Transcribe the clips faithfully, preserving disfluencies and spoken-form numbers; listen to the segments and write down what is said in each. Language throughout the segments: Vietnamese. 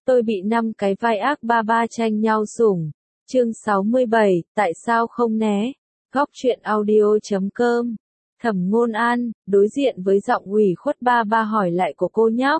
Tôi bị năm cái vai ác ba ba tranh nhau sủng. Chương sáu mươi bảy, tại sao không né? Góc truyện audio chấm com. Thẩm Ngôn An, đối diện với giọng ủy khuất ba ba hỏi lại của cô nhóc.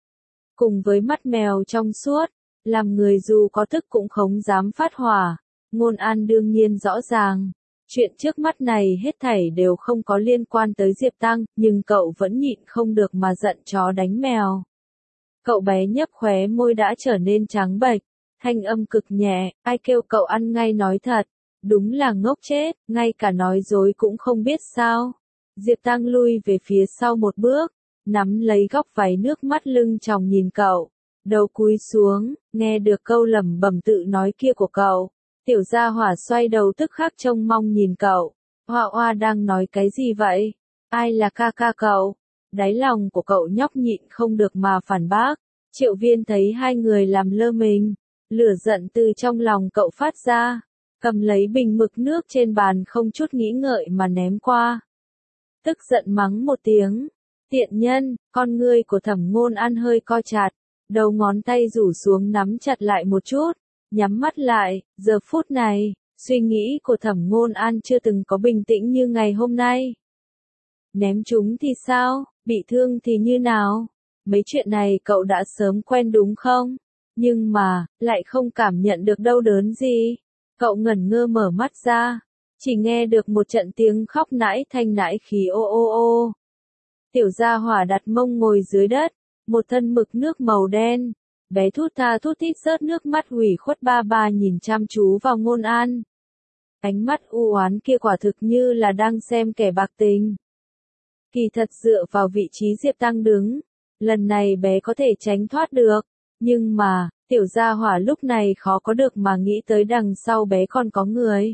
Cùng với mắt mèo trong suốt, làm người dù có thức cũng không dám phát hỏa. Ngôn An đương nhiên rõ ràng. Chuyện trước mắt này hết thảy đều không có liên quan tới Diệp Tăng, nhưng cậu vẫn nhịn không được mà giận chó đánh mèo. Cậu bé nhấp khóe môi đã trở nên trắng bệch, thanh âm cực nhẹ, ai kêu cậu ăn ngay nói thật, đúng là ngốc chết, ngay cả nói dối cũng không biết sao. Diệp Tăng lui về phía sau một bước, nắm lấy góc váy nước mắt lưng tròng nhìn cậu, đầu cúi xuống, nghe được câu lẩm bẩm tự nói kia của cậu. Tiểu gia hỏa xoay đầu tức khắc trông mong nhìn cậu. Hoa Hoa đang nói cái gì vậy? Ai là ca ca cậu? Đáy lòng của cậu nhóc nhịn không được mà phản bác. Triệu Viên thấy hai người làm lơ mình. Lửa giận từ trong lòng cậu phát ra. Cầm lấy bình mực nước trên bàn không chút nghĩ ngợi mà ném qua. Tức giận mắng một tiếng. Tiện nhân, con ngươi của Thẩm Ngôn An hơi co chặt. Đầu ngón tay rủ xuống nắm chặt lại một chút. Nhắm mắt lại, giờ phút này, suy nghĩ của Thẩm Ngôn An chưa từng có bình tĩnh như ngày hôm nay. Ném chúng thì sao, bị thương thì như nào? Mấy chuyện này cậu đã sớm quen đúng không? Nhưng mà, lại không cảm nhận được đau đớn gì. Cậu ngẩn ngơ mở mắt ra, chỉ nghe được một trận tiếng khóc nãi thanh nãi khí ô ô ô. Tiểu gia hỏa đặt mông ngồi dưới đất, một thân mực nước màu đen. Bé thút tha thút thít rớt nước mắt ủy khuất ba ba nhìn chăm chú vào Ngôn An. Ánh mắt u oán kia quả thực như là đang xem kẻ bạc tình. Kỳ thật dựa vào vị trí Diệp Tăng đứng, lần này bé có thể tránh thoát được, nhưng mà, tiểu gia hỏa lúc này khó có được mà nghĩ tới đằng sau bé còn có người.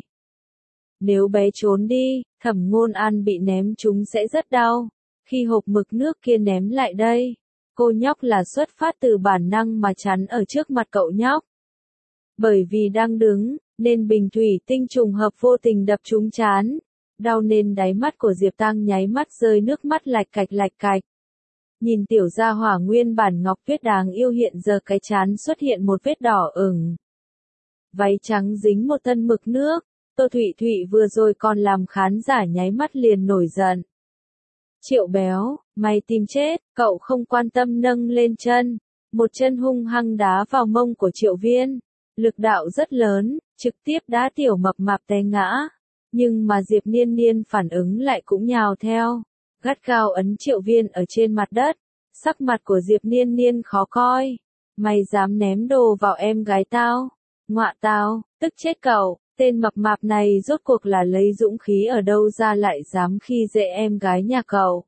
Nếu bé trốn đi, Thẩm Ngôn An bị ném chúng sẽ rất đau, khi hộp mực nước kia ném lại đây. Cô nhóc là xuất phát từ bản năng mà chắn ở trước mặt cậu nhóc. Bởi vì đang đứng, nên bình thủy tinh trùng hợp vô tình đập trúng trán. Đau nên đáy mắt của Diệp Tăng nháy mắt rơi nước mắt lạch cạch lạch cạch. Nhìn tiểu gia hỏa nguyên bản ngọc tuyết đáng yêu hiện giờ cái trán xuất hiện một vết đỏ ửng. Váy trắng dính một thân mực nước, Tô Thụy Thụy vừa rồi còn làm khán giả nháy mắt liền nổi giận. Triệu béo, mày tìm chết, cậu không quan tâm nâng lên chân, một chân hung hăng đá vào mông của Triệu Viên, lực đạo rất lớn, trực tiếp đá tiểu mập mạp té ngã, nhưng mà Diệp Niên Niên phản ứng lại cũng nhào theo, gắt gao ấn Triệu Viên ở trên mặt đất, sắc mặt của Diệp Niên Niên khó coi, mày dám ném đồ vào em gái tao, ngọa tao, tức chết cậu. Tên mập mạp này rốt cuộc là lấy dũng khí ở đâu ra lại dám khi dễ em gái nhà cậu.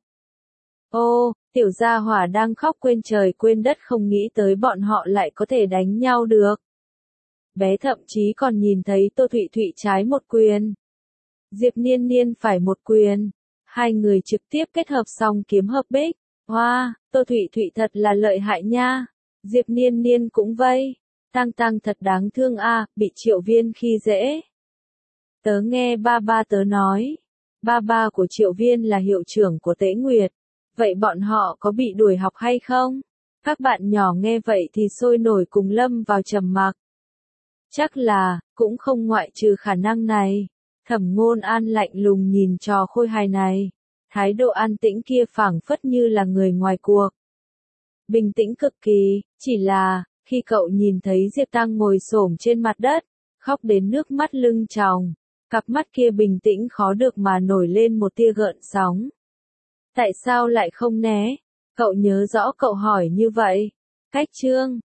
Ô, tiểu gia hỏa đang khóc quên trời quên đất không nghĩ tới bọn họ lại có thể đánh nhau được. Bé thậm chí còn nhìn thấy Tô Thụy Thụy trái một quyền. Diệp Niên Niên phải một quyền. Hai người trực tiếp kết hợp xong kiếm hợp bích. Hoa, wow, Tô Thụy Thụy thật là lợi hại nha. Diệp Niên Niên cũng vây. Tăng Tăng thật đáng thương a, à, bị Triệu Viên khi dễ. Tớ nghe ba ba tớ nói, ba ba của Triệu Viên là hiệu trưởng của Tế Nguyệt, vậy bọn họ có bị đuổi học hay không? Các bạn nhỏ nghe vậy thì sôi nổi cùng lâm vào trầm mặc. Chắc là, cũng không ngoại trừ khả năng này. Thẩm Ngôn An lạnh lùng nhìn trò khôi hài này, thái độ an tĩnh kia phảng phất như là người ngoài cuộc. Bình tĩnh cực kỳ, chỉ là, khi cậu nhìn thấy Diệp Tăng ngồi xổm trên mặt đất, khóc đến nước mắt lưng tròng, cặp mắt kia bình tĩnh khó được mà nổi lên một tia gợn sóng. Tại sao lại không né? Cậu nhớ rõ cậu hỏi như vậy. Cách chương,